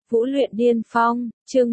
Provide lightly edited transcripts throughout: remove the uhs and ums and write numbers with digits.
Vũ luyện điên phong, chương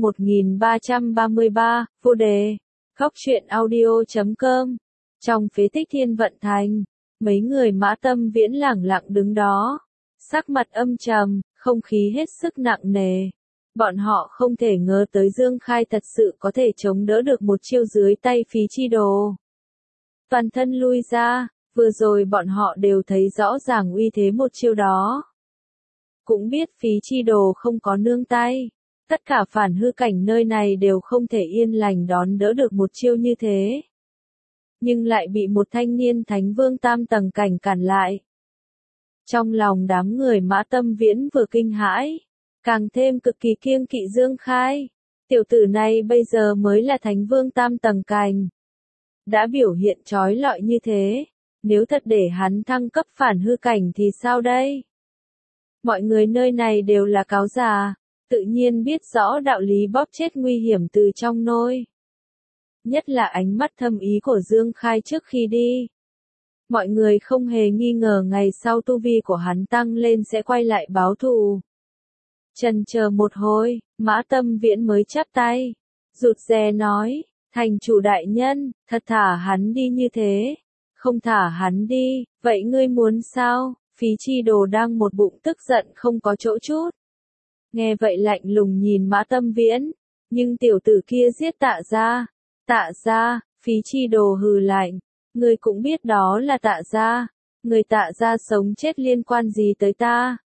1333, vô đề. Góc truyện audio.com. Trong phế tích Thiên Vận Thành, mấy người Mã Tâm Viễn lẳng lặng đứng đó, sắc mặt âm trầm, không khí hết sức nặng nề. Bọn họ không thể ngờ tới Dương Khai thật sự có thể chống đỡ được một chiêu dưới tay Phí Chi Đồ. Toàn thân lui ra, vừa rồi bọn họ đều thấy rõ ràng uy thế một chiêu đó. Cũng biết Phí Chi Đồ không có nương tay. Tất cả phản hư cảnh nơi này đều không thể yên lành đón đỡ được một chiêu như thế. Nhưng lại bị một thanh niên thánh vương tam tầng cảnh cản lại. Trong lòng đám người Mã Tâm Viễn vừa kinh hãi, càng thêm cực kỳ kiêng kỵ Dương Khai. Tiểu tử này bây giờ mới là thánh vương tam tầng cảnh. Đã biểu hiện chói lọi như thế, nếu thật để hắn thăng cấp phản hư cảnh thì sao đây? Mọi người nơi này đều là cáo già, tự nhiên biết rõ đạo lý bóp chết nguy hiểm từ trong nôi. Nhất là ánh mắt thâm ý của Dương Khai trước khi đi. Mọi người không hề nghi ngờ ngày sau tu vi của hắn tăng lên sẽ quay lại báo thù. Chần chờ một hồi, Mã Tâm Viễn mới chắp tay, rụt rè nói, thành chủ đại nhân, thật thả hắn đi như thế. Không thả hắn đi, vậy ngươi muốn sao? Phí Chi Đồ đang một bụng tức giận không có chỗ chút. Nghe vậy lạnh lùng nhìn Mã Tâm Viễn, nhưng tiểu tử kia giết Tạ Gia. Tạ Gia, Phí Chi Đồ hừ lạnh, ngươi cũng biết đó là Tạ Gia, người Tạ Gia sống chết liên quan gì tới ta?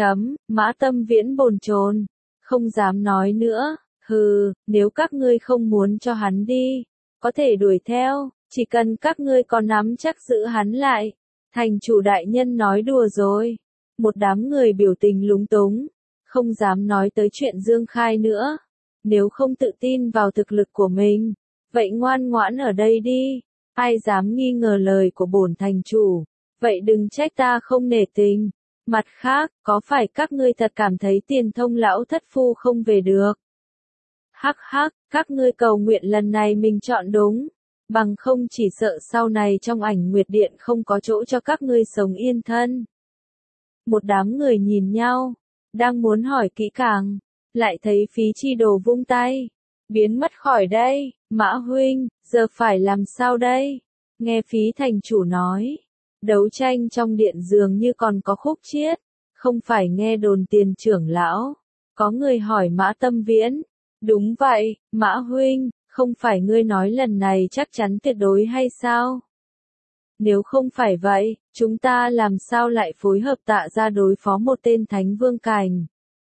Mã Tâm Viễn bồn chồn, không dám nói nữa, hừ, nếu các ngươi không muốn cho hắn đi, có thể đuổi theo, chỉ cần các ngươi có nắm chắc giữ hắn lại. Thành chủ đại nhân nói đùa rồi. Một đám người biểu tình lúng túng, không dám nói tới chuyện Dương Khai nữa. Nếu không tự tin vào thực lực của mình, vậy ngoan ngoãn ở đây đi. Ai dám nghi ngờ lời của bổn thành chủ, vậy đừng trách ta không nể tình. Mặt khác, có phải các ngươi thật cảm thấy Tiền Thông lão thất phu không về được? Hắc hắc, các ngươi cầu nguyện lần này mình chọn đúng. Bằng không chỉ sợ sau này trong ảnh Nguyệt Điện không có chỗ cho các ngươi sống yên thân. Một đám người nhìn nhau, đang muốn hỏi kỹ càng, lại thấy Phí Chi Đồ vung tay, biến mất khỏi đây. Mã huynh, giờ phải làm sao đây? Nghe Phí thành chủ nói, đấu tranh trong điện dường như còn có khúc chiết, không phải nghe đồn Tiền trưởng lão. Có người hỏi Mã Tâm Viễn, đúng vậy, Mã huynh. Không phải ngươi nói lần này chắc chắn tuyệt đối hay sao? Nếu không phải vậy, chúng ta làm sao lại phối hợp Tạ Gia đối phó một tên thánh vương cảnh?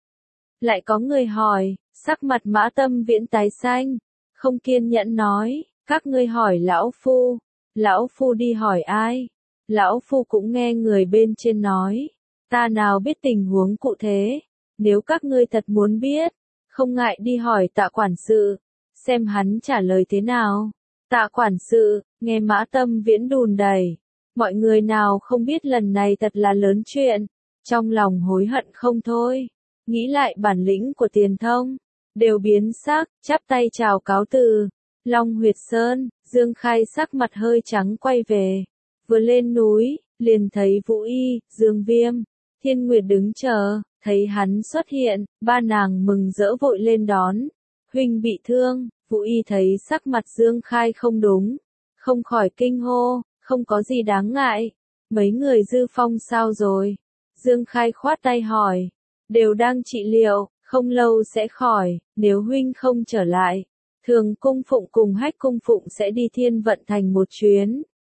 Lại có người hỏi, sắc mặt Mã Tâm Viễn tái xanh, không kiên nhẫn nói, các ngươi hỏi lão phu. Lão phu đi hỏi ai? Lão phu cũng nghe người bên trên nói, ta nào biết tình huống cụ thể. Nếu các ngươi thật muốn biết, không ngại đi hỏi Tạ quản sự. Xem hắn trả lời thế nào. Tạ quản sự, nghe Mã Tâm Viễn đùn đẩy. Mọi người nào không biết lần này thật là lớn chuyện. Trong lòng hối hận không thôi. Nghĩ lại bản lĩnh của Tiền Thông. Đều biến sắc, chắp tay chào cáo từ. Long Huyệt Sơn, Dương Khai sắc mặt hơi trắng quay về. Vừa lên núi, liền thấy Vũ Y, Dương Viêm, Thiên Nguyệt đứng chờ. Thấy hắn xuất hiện, ba nàng mừng rỡ vội lên đón. Huynh bị thương. Vũ Y thấy sắc mặt Dương Khai không đúng, không khỏi kinh hô, không có gì đáng ngại. Mấy người Dư Phong sao rồi? Dương Khai khoát tay hỏi, đều đang trị liệu, không lâu sẽ khỏi. Nếu huynh không trở lại, Thường Cung Phụng cùng Hách Cung Phụng sẽ đi Thiên Vận Thành một chuyến.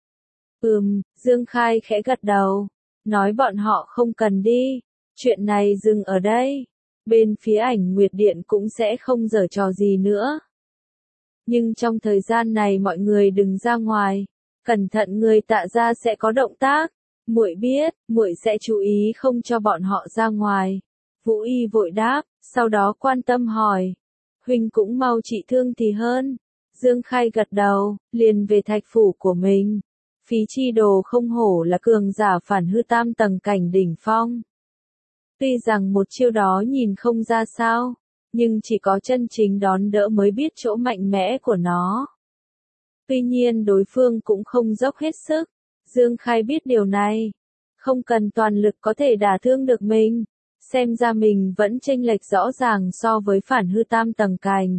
Dương Khai khẽ gật đầu, nói bọn họ không cần đi, chuyện này dừng ở đây. Bên phía ảnh Nguyệt Điện cũng sẽ không giở trò gì nữa. Nhưng trong thời gian này mọi người đừng ra ngoài, cẩn thận người Tạ Gia sẽ có động tác. Muội biết, muội sẽ chú ý không cho bọn họ ra ngoài. Vũ Y vội đáp, sau đó quan tâm hỏi, huynh cũng mau trị thương thì hơn. Dương Khai gật đầu, liền về thạch phủ của mình. Phí Chi Đồ không hổ là cường giả phản hư tam tầng cảnh đỉnh phong. Tuy rằng một chiêu đó nhìn không ra sao, nhưng chỉ có chân chính đón đỡ mới biết chỗ mạnh mẽ của nó. Tuy nhiên đối phương cũng không dốc hết sức. Dương Khai biết điều này. Không cần toàn lực có thể đả thương được mình. xem ra mình vẫn chênh lệch rõ ràng so với phản hư tam tầng cành.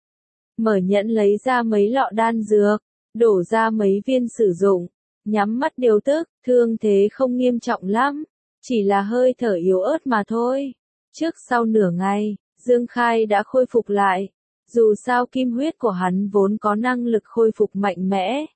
Mở nhẫn lấy ra mấy lọ đan dược, đổ ra mấy viên sử dụng, nhắm mắt điều tức, thương thế không nghiêm trọng lắm, chỉ là hơi thở yếu ớt mà thôi. Trước sau nửa ngày, Dương Khai đã khôi phục lại, dù sao kim huyết của hắn vốn có năng lực khôi phục mạnh mẽ.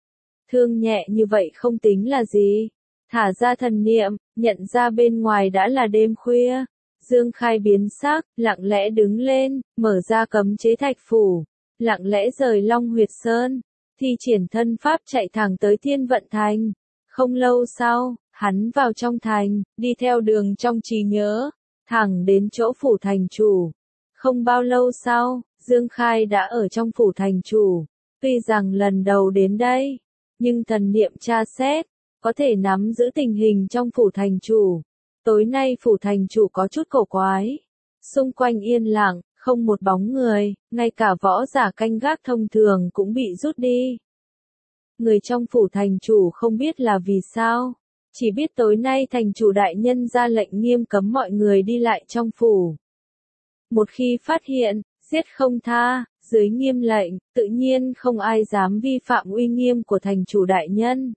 Thương nhẹ như vậy không tính là gì. Thả ra thần niệm, nhận ra bên ngoài đã là đêm khuya. Dương Khai biến sắc, lặng lẽ đứng lên, mở ra cấm chế thạch phủ, lặng lẽ rời Long Huyệt Sơn, thi triển thân pháp chạy thẳng tới Thiên Vận Thành. Không lâu sau, hắn vào trong thành, đi theo đường trong trí nhớ, thẳng đến chỗ phủ thành chủ. Không bao lâu sau, Dương Khai đã ở trong phủ thành chủ. Tuy rằng lần đầu đến đây, nhưng thần niệm tra xét, có thể nắm giữ tình hình trong phủ thành chủ. Tối nay phủ thành chủ có chút cổ quái. Xung quanh yên lặng, không một bóng người, ngay cả võ giả canh gác thông thường cũng bị rút đi. Người trong phủ thành chủ không biết là vì sao, chỉ biết tối nay thành chủ đại nhân ra lệnh nghiêm cấm mọi người đi lại trong phủ. Một khi phát hiện, giết không tha, dưới nghiêm lệnh, tự nhiên không ai dám vi phạm uy nghiêm của thành chủ đại nhân.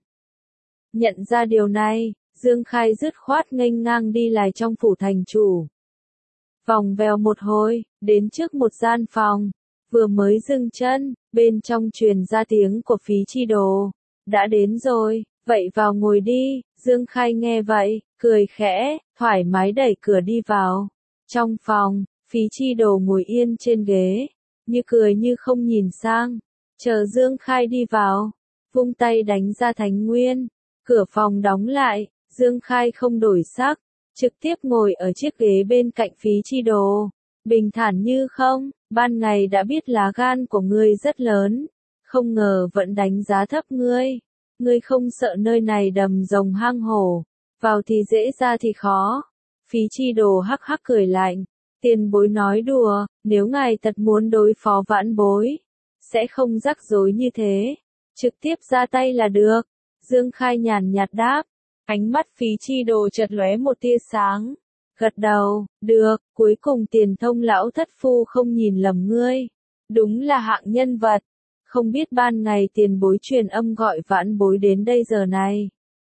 Nhận ra điều này, Dương Khai dứt khoát nghênh ngang đi lại trong phủ thành chủ. Vòng vèo một hồi, đến trước một gian phòng, vừa mới dừng chân, bên trong truyền ra tiếng của Phí Chi Đồ. Đã đến rồi, vậy vào ngồi đi. Dương Khai nghe vậy, cười khẽ, thoải mái đẩy cửa đi vào. Trong phòng, Phí Chi Đồ ngồi yên trên ghế, như cười như không nhìn sang, chờ Dương Khai đi vào, vung tay đánh ra thánh nguyên. Cửa phòng đóng lại, Dương Khai không đổi sắc, trực tiếp ngồi ở chiếc ghế bên cạnh Phí Chi Đồ. Bình thản như không, ban ngày đã biết lá gan của ngươi rất lớn, không ngờ vẫn đánh giá thấp ngươi. Ngươi không sợ nơi này đầm rồng hang hổ, vào thì dễ ra thì khó. Phí Chi Đồ hắc hắc cười lạnh, tiền bối nói đùa, nếu ngài thật muốn đối phó vãn bối, sẽ không rắc rối như thế, trực tiếp ra tay là được. Dương Khai nhàn nhạt đáp, ánh mắt Phí Chi Đồ chợt lóe một tia sáng, gật đầu, được, cuối cùng Tiền Thông lão thất phu không nhìn lầm ngươi, đúng là hạng nhân vật, không biết ban ngày tiền bối truyền âm gọi vãn bối đến đây giờ này.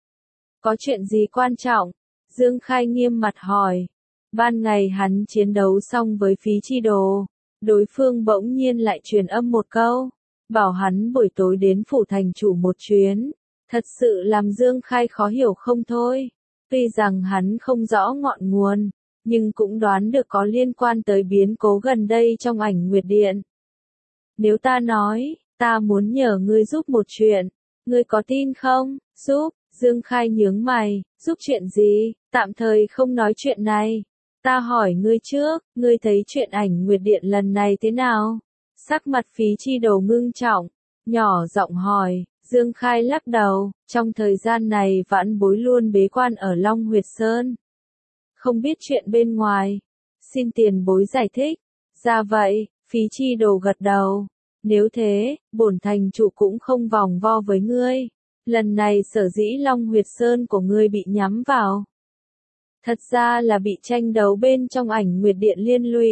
Có chuyện gì quan trọng? Dương Khai nghiêm mặt hỏi. Ban ngày hắn chiến đấu xong với Phí Chi Đồ, đối phương bỗng nhiên lại truyền âm một câu, bảo hắn buổi tối đến phủ thành chủ một chuyến. Thật sự làm Dương Khai khó hiểu không thôi. Tuy rằng hắn không rõ ngọn nguồn, nhưng cũng đoán được có liên quan tới biến cố gần đây trong Ảnh Nguyệt Điện. Nếu ta nói, ta muốn nhờ ngươi giúp một chuyện, ngươi có tin không? Giúp? Dương Khai nhướng mày, giúp chuyện gì? Tạm thời không nói chuyện này. Ta hỏi ngươi trước, ngươi thấy chuyện Ảnh Nguyệt Điện lần này thế nào? Sắc mặt Phí Chi Đồ ngưng trọng, nhỏ giọng hỏi. Dương Khai lắc đầu, trong thời gian này vãn bối luôn bế quan ở Long Huyệt Sơn. Không biết chuyện bên ngoài. Xin tiền bối giải thích. Ra vậy, Phí Chi Đồ gật đầu. Nếu thế, bổn thành chủ cũng không vòng vo với ngươi. Lần này sở dĩ Long Huyệt Sơn của ngươi bị nhắm vào. Thật ra là bị tranh đấu bên trong Ảnh Nguyệt Điện liên lụy.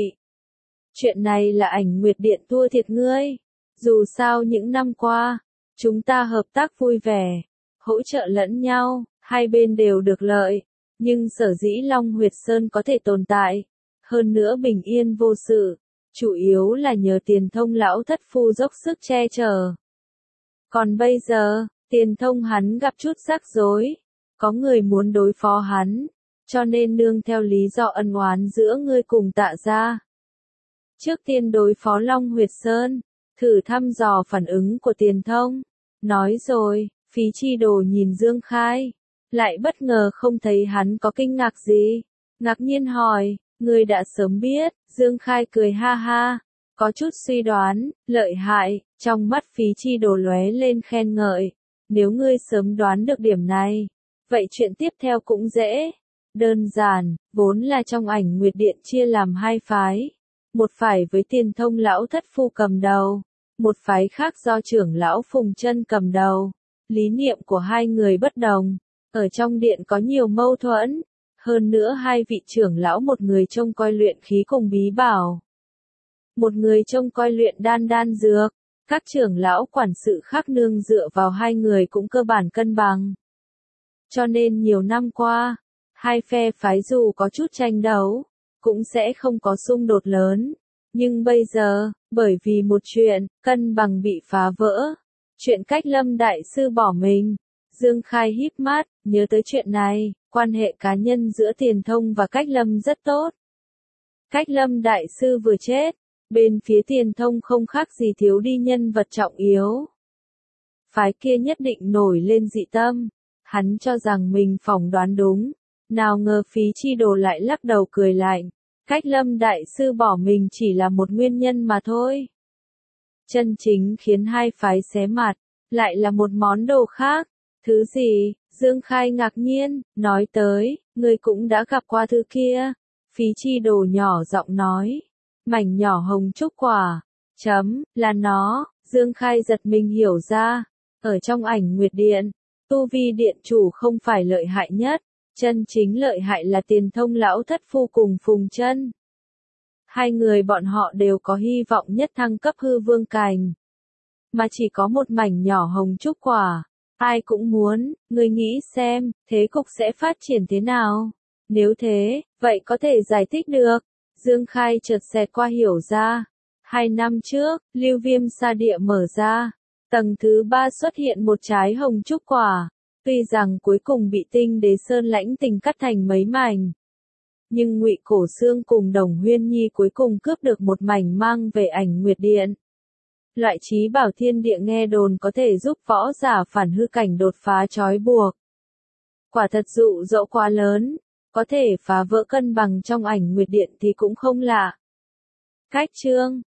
Chuyện này là Ảnh Nguyệt Điện thua thiệt ngươi. Dù sao những năm qua, chúng ta hợp tác vui vẻ, hỗ trợ lẫn nhau, hai bên đều được lợi, nhưng sở dĩ Long Huyệt Sơn có thể tồn tại, hơn nữa bình yên vô sự, chủ yếu là nhờ Tiền Thông lão thất phu dốc sức che chở. Còn bây giờ, Tiền Thông hắn gặp chút rắc rối, có người muốn đối phó hắn, cho nên nương theo lý do ân oán giữa ngươi cùng Tạ gia. Trước tiên đối phó Long Huyệt Sơn, thử thăm dò phản ứng của Tiền Thông. Nói rồi, Phí Chi Đồ nhìn Dương Khai, lại bất ngờ không thấy hắn có kinh ngạc gì. Ngạc nhiên hỏi, ngươi đã sớm biết? Dương Khai cười ha ha, có chút suy đoán, lợi hại, trong mắt Phí Chi Đồ lóe lên khen ngợi. Nếu ngươi sớm đoán được điểm này, vậy chuyện tiếp theo cũng dễ. Đơn giản, vốn là trong Ảnh Nguyệt Điện chia làm hai phái. Một phái với Tiền Thông lão thất phu cầm đầu, một phái khác do trưởng lão Phùng Chân cầm đầu. Lý niệm của hai người bất đồng, ở trong điện có nhiều mâu thuẫn, Hơn nữa hai vị trưởng lão, một người trông coi luyện khí cùng bí bảo, một người trông coi luyện đan dược. Các trưởng lão quản sự khác nương dựa vào hai người cũng cơ bản cân bằng. Cho nên nhiều năm qua, hai phe phái dù có chút tranh đấu, cũng sẽ không có xung đột lớn. Nhưng bây giờ, bởi vì một chuyện, cân bằng bị phá vỡ. Chuyện Cách Lâm đại sư bỏ mình. Dương Khai híp mắt, nhớ tới chuyện này, quan hệ cá nhân giữa Tiền Thông và Cách Lâm rất tốt. Cách Lâm đại sư vừa chết, bên phía Tiền Thông không khác gì thiếu đi nhân vật trọng yếu. Phái kia nhất định nổi lên dị tâm, hắn cho rằng mình phỏng đoán đúng, nào ngờ Phí Chi Đồ lại lắc đầu cười lạnh. Cách Lâm đại sư bỏ mình chỉ là một nguyên nhân mà thôi. Chân chính khiến hai phái xé mặt, lại là một món đồ khác. Thứ gì? Dương Khai ngạc nhiên, nói tới, ngươi cũng đã gặp qua thứ kia. Phí Chi Đồ nhỏ giọng nói, mảnh nhỏ hồng trúc quả, là nó. Dương Khai giật mình hiểu ra, ở trong Ảnh Nguyệt Điện, tu vi điện chủ không phải lợi hại nhất, chân chính lợi hại là Tiền Thông lão thất phu cùng Phùng Chân. Hai người bọn họ đều có hy vọng nhất thăng cấp hư vương cảnh, mà chỉ có một mảnh nhỏ hồng trúc quả. Ai cũng muốn, ngươi nghĩ xem, thế cục sẽ phát triển thế nào? Nếu thế, vậy có thể giải thích được. Dương Khai chợt xẹt qua hiểu ra. 2 năm trước, Lưu Viêm Sa Địa mở ra. Tầng thứ 3 xuất hiện một trái hồng trúc quả. Tuy rằng cuối cùng bị Tinh Đế Sơn Lãnh Tình cắt thành mấy mảnh, nhưng Ngụy Cổ Xương cùng Đồng Huyên Nhi cuối cùng cướp được một mảnh mang về Ảnh Nguyệt Điện. Loại trí bảo thiên địa nghe đồn có thể giúp võ giả phản hư cảnh đột phá trói buộc. Quả thật dụ dỗ quá lớn, có thể phá vỡ cân bằng trong Ảnh Nguyệt Điện thì cũng không lạ. Cách chương